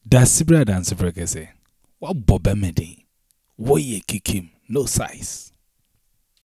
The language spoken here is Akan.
Dasibra dance brekese. What bobemedi? Woye kikim, no size.